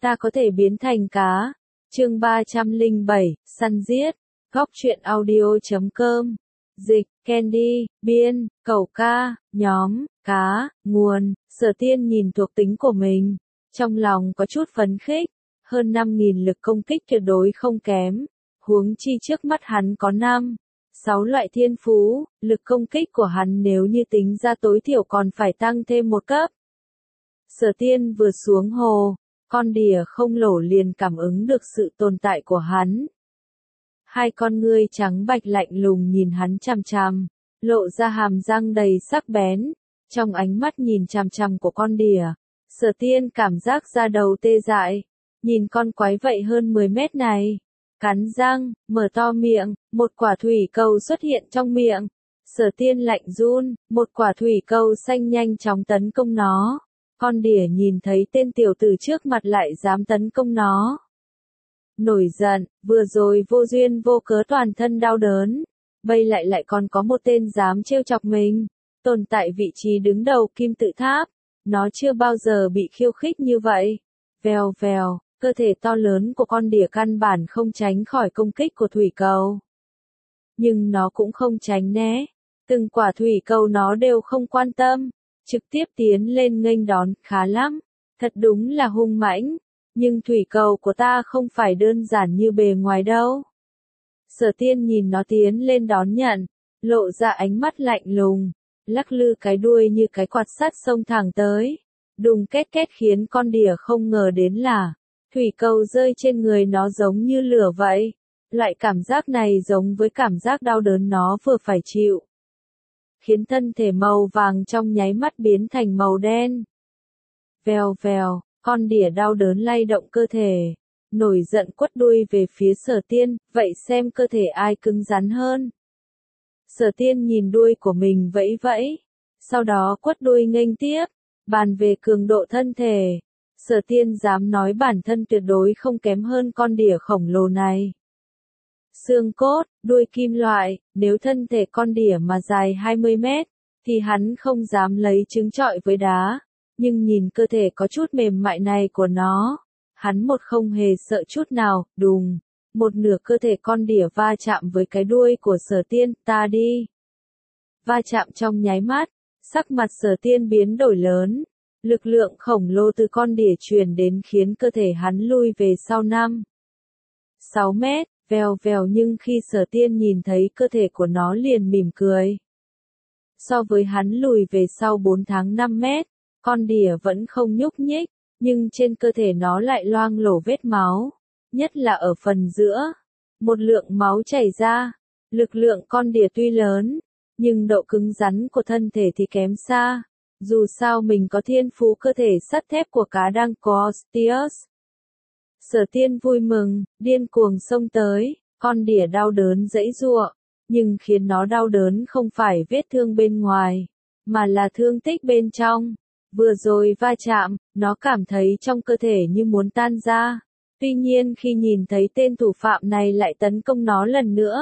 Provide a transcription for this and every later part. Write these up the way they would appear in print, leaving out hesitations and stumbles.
Ta có thể biến thành cá. Chương 307, săn giết. Góc truyện audio.com. Dịch, Candy, biên, cẩu ca, nhóm, cá, nguồn. Sở Tiên nhìn thuộc tính của mình, trong lòng có chút phấn khích. Hơn 5.000 lực công kích tuyệt đối không kém. Huống chi trước mắt hắn có 6 loại thiên phú, lực công kích của hắn nếu như tính ra tối thiểu còn phải tăng thêm một cấp. Sở Tiên vừa xuống hồ, con đỉa không lổ liền cảm ứng được sự tồn tại của hắn. Hai con ngươi trắng bạch lạnh lùng nhìn hắn chằm chằm, lộ ra hàm răng đầy sắc bén. Trong ánh mắt nhìn chằm chằm của con đỉa, Sở Tiên cảm giác da đầu tê dại. Nhìn con quái vậy hơn 10 mét này, cắn răng, mở to miệng, một quả thủy cầu xuất hiện trong miệng. Sở Tiên lạnh run, một quả thủy cầu xanh nhanh chóng tấn công nó. Con đỉa nhìn thấy tên tiểu tử trước mặt lại dám tấn công nó. Nổi giận, vừa rồi vô duyên vô cớ toàn thân đau đớn. Bây lại còn có một tên dám trêu chọc mình. Tồn tại vị trí đứng đầu kim tự tháp. Nó chưa bao giờ bị khiêu khích như vậy. Vèo vèo, cơ thể to lớn của con đỉa căn bản không tránh khỏi công kích của thủy cầu. Nhưng nó cũng không tránh né. Từng quả thủy cầu nó đều không quan tâm. Trực tiếp tiến lên nghênh đón, khá lắm. Thật đúng là hung mãnh. Nhưng thủy cầu của ta không phải đơn giản như bề ngoài đâu. Sở Tiên nhìn nó tiến lên đón nhận, lộ ra ánh mắt lạnh lùng, lắc lư cái đuôi như cái quạt sắt xông thẳng tới. Đùng két két khiến con đỉa không ngờ đến là, thủy cầu rơi trên người nó giống như lửa vậy. Loại cảm giác này giống với cảm giác đau đớn nó vừa phải chịu. Khiến thân thể màu vàng trong nháy mắt biến thành màu đen. Vèo vèo, con đỉa đau đớn lay động cơ thể, nổi giận quất đuôi về phía Sở Tiên, vậy xem cơ thể ai cứng rắn hơn. Sở Tiên nhìn đuôi của mình vẫy vẫy, sau đó quất đuôi nghênh tiếp, bàn về cường độ thân thể. Sở Tiên dám nói bản thân tuyệt đối không kém hơn con đỉa khổng lồ này. Xương cốt, đuôi kim loại, nếu thân thể con đỉa mà dài 20 mét, thì hắn không dám lấy trứng trọi với đá. Nhưng nhìn cơ thể có chút mềm mại này của nó, hắn không hề sợ chút nào. Đùng, một nửa cơ thể con đỉa va chạm với cái đuôi của Sở Tiên. Ta đi. Va chạm trong nháy mắt, sắc mặt Sở Tiên biến đổi lớn. Lực lượng khổng lồ từ con đỉa truyền đến khiến cơ thể hắn lui về sau 6 mét, vèo vèo, nhưng khi Sở Tiên nhìn thấy cơ thể của nó liền mỉm cười. So với hắn lùi về sau 4 tháng 5 mét, con đỉa vẫn không nhúc nhích, nhưng trên cơ thể nó lại loang lổ vết máu, nhất là ở phần giữa. Một lượng máu chảy ra. Lực lượng con đỉa tuy lớn, nhưng độ cứng rắn của thân thể thì kém xa. Dù sao mình có thiên phú cơ thể sắt thép của cá đang Costius. Sở Tiên vui mừng, điên cuồng xông tới, con đỉa đau đớn giãy giụa, nhưng khiến nó đau đớn không phải vết thương bên ngoài, mà là thương tích bên trong. Vừa rồi va chạm, nó cảm thấy trong cơ thể như muốn tan ra. Tuy nhiên khi nhìn thấy tên thủ phạm này lại tấn công nó lần nữa,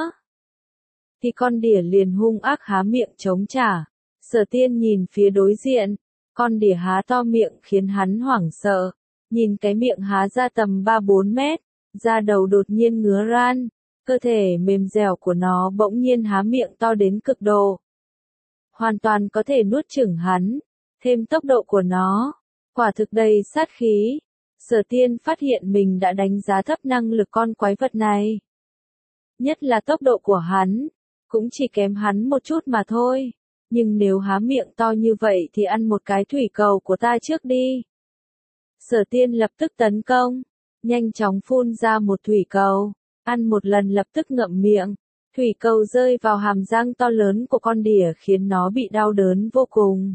thì con đỉa liền hung ác há miệng chống trả. Sở Tiên nhìn phía đối diện, con đỉa há to miệng khiến hắn hoảng sợ. Nhìn cái miệng há ra tầm 3-4 mét, da đầu đột nhiên ngứa ran, cơ thể mềm dẻo của nó bỗng nhiên há miệng to đến cực độ. Hoàn toàn có thể nuốt chửng hắn. Thêm tốc độ của nó, quả thực đầy sát khí. Sở Tiên phát hiện mình đã đánh giá thấp năng lực con quái vật này. Nhất là tốc độ của hắn, cũng chỉ kém hắn một chút mà thôi. Nhưng nếu há miệng to như vậy thì ăn một cái thủy cầu của ta trước đi. Sở Tiên lập tức tấn công, nhanh chóng phun ra một thủy cầu, ăn một lần lập tức ngậm miệng. Thủy cầu rơi vào hàm răng to lớn của con đỉa khiến nó bị đau đớn vô cùng.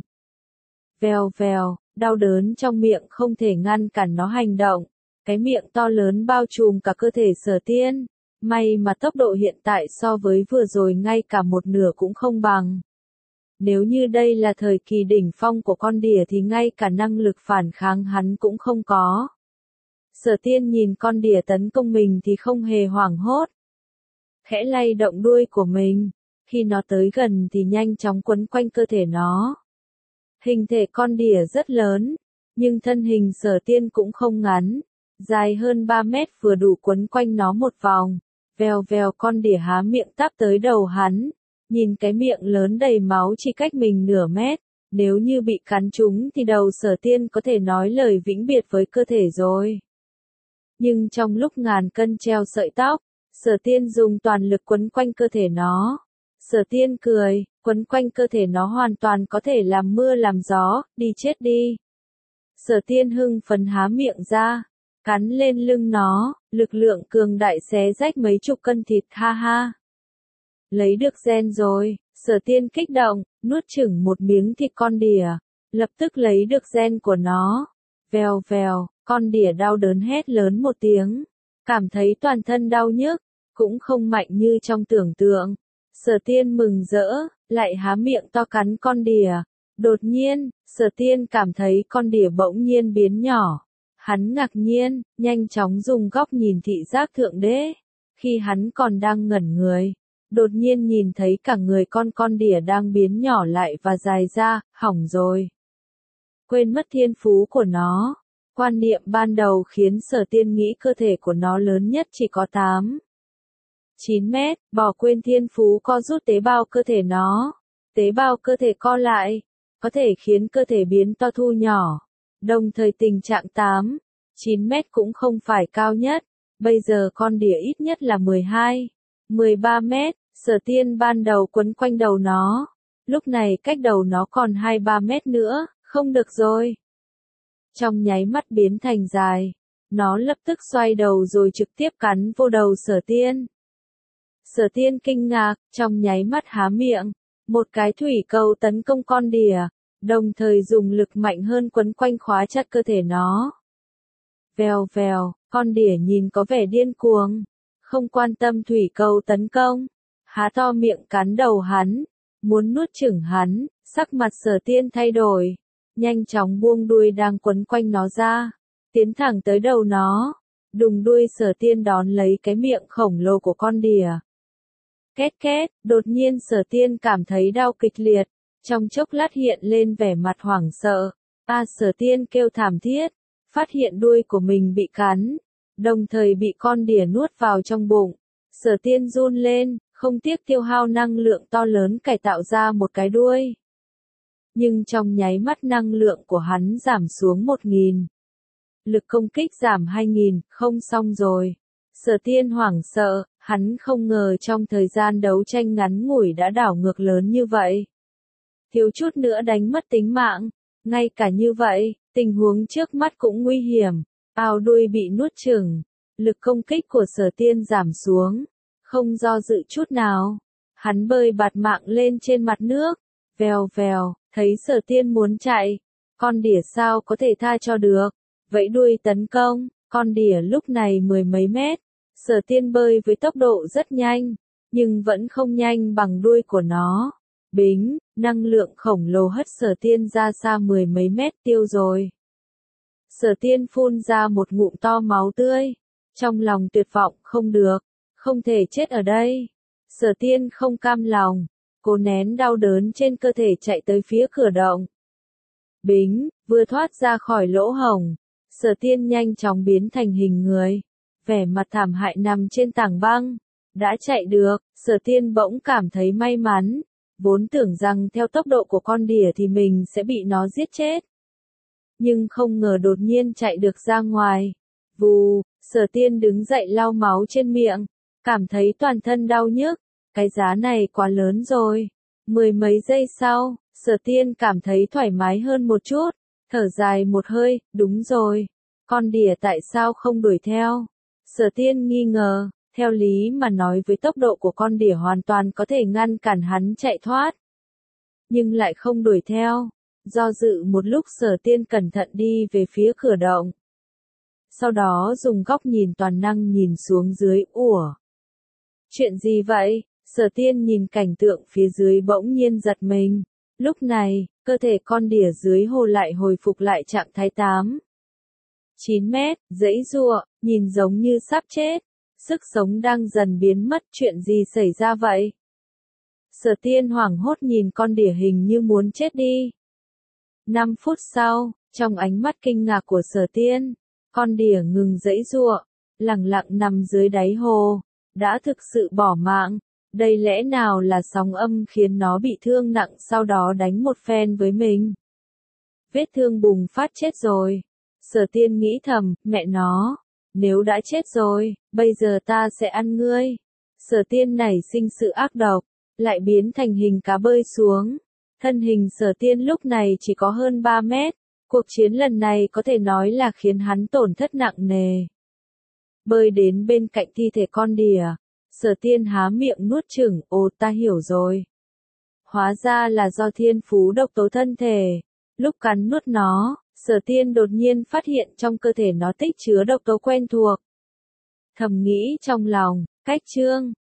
Vèo vèo, đau đớn trong miệng không thể ngăn cản nó hành động. Cái miệng to lớn bao trùm cả cơ thể Sở Tiên. May mà tốc độ hiện tại so với vừa rồi ngay cả một nửa cũng không bằng. Nếu như đây là thời kỳ đỉnh phong của con đỉa thì ngay cả năng lực phản kháng hắn cũng không có. Sở Tiên nhìn con đỉa tấn công mình thì không hề hoảng hốt. Khẽ lay động đuôi của mình. Khi nó tới gần thì nhanh chóng quấn quanh cơ thể nó. Hình thể con đỉa rất lớn, nhưng thân hình Sở Tiên cũng không ngắn. dài hơn 3 mét vừa đủ quấn quanh nó một vòng. Vèo vèo con đỉa há miệng táp tới đầu hắn, nhìn cái miệng lớn đầy máu chỉ cách mình nửa mét, nếu như bị cắn trúng thì đầu Sở Tiên có thể nói lời vĩnh biệt với cơ thể rồi. Nhưng trong lúc ngàn cân treo sợi tóc, Sở Tiên dùng toàn lực quấn quanh cơ thể nó. Sở Tiên cười, quấn quanh cơ thể nó hoàn toàn có thể làm mưa làm gió, đi chết đi. Sở Tiên hưng phấn há miệng ra, cắn lên lưng nó, lực lượng cường đại xé rách mấy chục cân thịt, ha ha. Lấy được gen rồi, Sở Tiên kích động, nuốt chửng một miếng thịt con đỉa, lập tức lấy được gen của nó. Vèo vèo, con đỉa đau đớn hét lớn một tiếng, cảm thấy toàn thân đau nhức, cũng không mạnh như trong tưởng tượng. Sở Tiên mừng rỡ, lại há miệng to cắn con đỉa. Đột nhiên, Sở Tiên cảm thấy con đỉa bỗng nhiên biến nhỏ. Hắn ngạc nhiên, nhanh chóng dùng góc nhìn thị giác thượng đế. Khi hắn còn đang ngẩn người, đột nhiên nhìn thấy cả người con đỉa đang biến nhỏ lại và dài ra, hỏng rồi. Quên mất thiên phú của nó. Quan niệm ban đầu khiến Sở Tiên nghĩ cơ thể của nó lớn nhất chỉ có 9 mét, bỏ quên thiên phú co rút tế bào cơ thể nó. Tế bào cơ thể co lại, có thể khiến cơ thể biến to thu nhỏ. Đồng thời tình trạng 9 mét cũng không phải cao nhất. Bây giờ con đỉa ít nhất là 13 mét. Sở Tiên ban đầu quấn quanh đầu nó. Lúc này cách đầu nó còn 2-3 mét nữa, không được rồi. Trong nháy mắt biến thành dài. Nó lập tức xoay đầu rồi trực tiếp cắn vô đầu Sở Tiên. Sở Tiên kinh ngạc, trong nháy mắt há miệng. Một cái thủy cầu tấn công con đỉa, đồng thời dùng lực mạnh hơn quấn quanh khóa chặt cơ thể nó. Vèo vèo, con đỉa nhìn có vẻ điên cuồng, không quan tâm thủy cầu tấn công, há to miệng cắn đầu hắn, muốn nuốt chửng hắn. Sắc mặt Sở Tiên thay đổi, nhanh chóng buông đuôi đang quấn quanh nó ra, tiến thẳng tới đầu nó. Đùng đuôi Sở Tiên đón lấy cái miệng khổng lồ của con đỉa. Két két, đột nhiên Sở Tiên cảm thấy đau kịch liệt, trong chốc lát hiện lên vẻ mặt hoảng sợ. Sở Tiên kêu thảm thiết, phát hiện đuôi của mình bị cắn, đồng thời bị con đỉa nuốt vào trong bụng. Sở Tiên run lên, không tiếc tiêu hao năng lượng to lớn cải tạo ra một cái đuôi. Nhưng trong nháy mắt năng lượng của hắn giảm xuống 1000. Lực công kích giảm 2000, không xong rồi. Sở Tiên hoảng sợ, hắn không ngờ trong thời gian đấu tranh ngắn ngủi đã đảo ngược lớn như vậy. Thiếu chút nữa đánh mất tính mạng, ngay cả như vậy, tình huống trước mắt cũng nguy hiểm. Đuôi bị nuốt chửng, lực công kích của Sở Tiên giảm xuống, không do dự chút nào. Hắn bơi bạt mạng lên trên mặt nước, vèo vèo, thấy Sở Tiên muốn chạy, con đỉa sao có thể tha cho được, vẫy đuôi tấn công, con đỉa lúc này 10 mấy mét. Sở Tiên bơi với tốc độ rất nhanh, nhưng vẫn không nhanh bằng đuôi của nó. Bính, năng lượng khổng lồ hất Sở Tiên ra xa 10 mấy mét, tiêu rồi. Sở Tiên phun ra một ngụm to máu tươi, trong lòng tuyệt vọng, không được, không thể chết ở đây. Sở Tiên không cam lòng, cố nén đau đớn trên cơ thể chạy tới phía cửa động. Bính, vừa thoát ra khỏi lỗ hổng, Sở Tiên nhanh chóng biến thành hình người, vẻ mặt thảm hại nằm trên tảng băng. Đã chạy được, Sở Tiên bỗng cảm thấy may mắn, vốn tưởng rằng theo tốc độ của con đỉa thì mình sẽ bị nó giết chết. Nhưng không ngờ đột nhiên chạy được ra ngoài. Vù, Sở Tiên đứng dậy lau máu trên miệng, cảm thấy toàn thân đau nhức, cái giá này quá lớn rồi. 10 mấy giây sau, Sở Tiên cảm thấy thoải mái hơn một chút, thở dài một hơi, đúng rồi, con đỉa tại sao không đuổi theo? Sở Tiên nghi ngờ, theo lý mà nói với tốc độ của con đỉa hoàn toàn có thể ngăn cản hắn chạy thoát. Nhưng lại không đuổi theo. Do dự một lúc Sở Tiên cẩn thận đi về phía cửa động. Sau đó dùng góc nhìn toàn năng nhìn xuống dưới, chuyện gì vậy? Sở Tiên nhìn cảnh tượng phía dưới bỗng nhiên giật mình. Lúc này, cơ thể con đỉa dưới hồ lại hồi phục lại trạng thái 9 mét, giãy giụa, nhìn giống như sắp chết. Sức sống đang dần biến mất, chuyện gì xảy ra vậy? Sở Tiên hoảng hốt nhìn con đỉa hình như muốn chết đi. 5 phút sau, trong ánh mắt kinh ngạc của Sở Tiên, Con đỉa ngừng giãy giụa, lẳng lặng nằm dưới đáy hồ, đã thực sự bỏ mạng. Đây lẽ nào là sóng âm khiến nó bị thương nặng sau đó đánh một phen với mình? Vết thương bùng phát chết rồi. Sở Tiên nghĩ thầm, mẹ nó, nếu đã chết rồi, bây giờ ta sẽ ăn ngươi. Sở Tiên nảy sinh sự ác độc, lại biến thành hình cá bơi xuống. Thân hình Sở Tiên lúc này chỉ có hơn 3 mét. Cuộc chiến lần này có thể nói là khiến hắn tổn thất nặng nề. Bơi đến bên cạnh thi thể con đỉa, Sở Tiên há miệng nuốt chửng, ồ ta hiểu rồi. Hóa ra là do thiên phú độc tố thân thể. Lúc cắn nuốt nó, Sở Tiên đột nhiên phát hiện trong cơ thể nó tích chứa độc tố quen thuộc. Thầm nghĩ trong lòng, cách chương.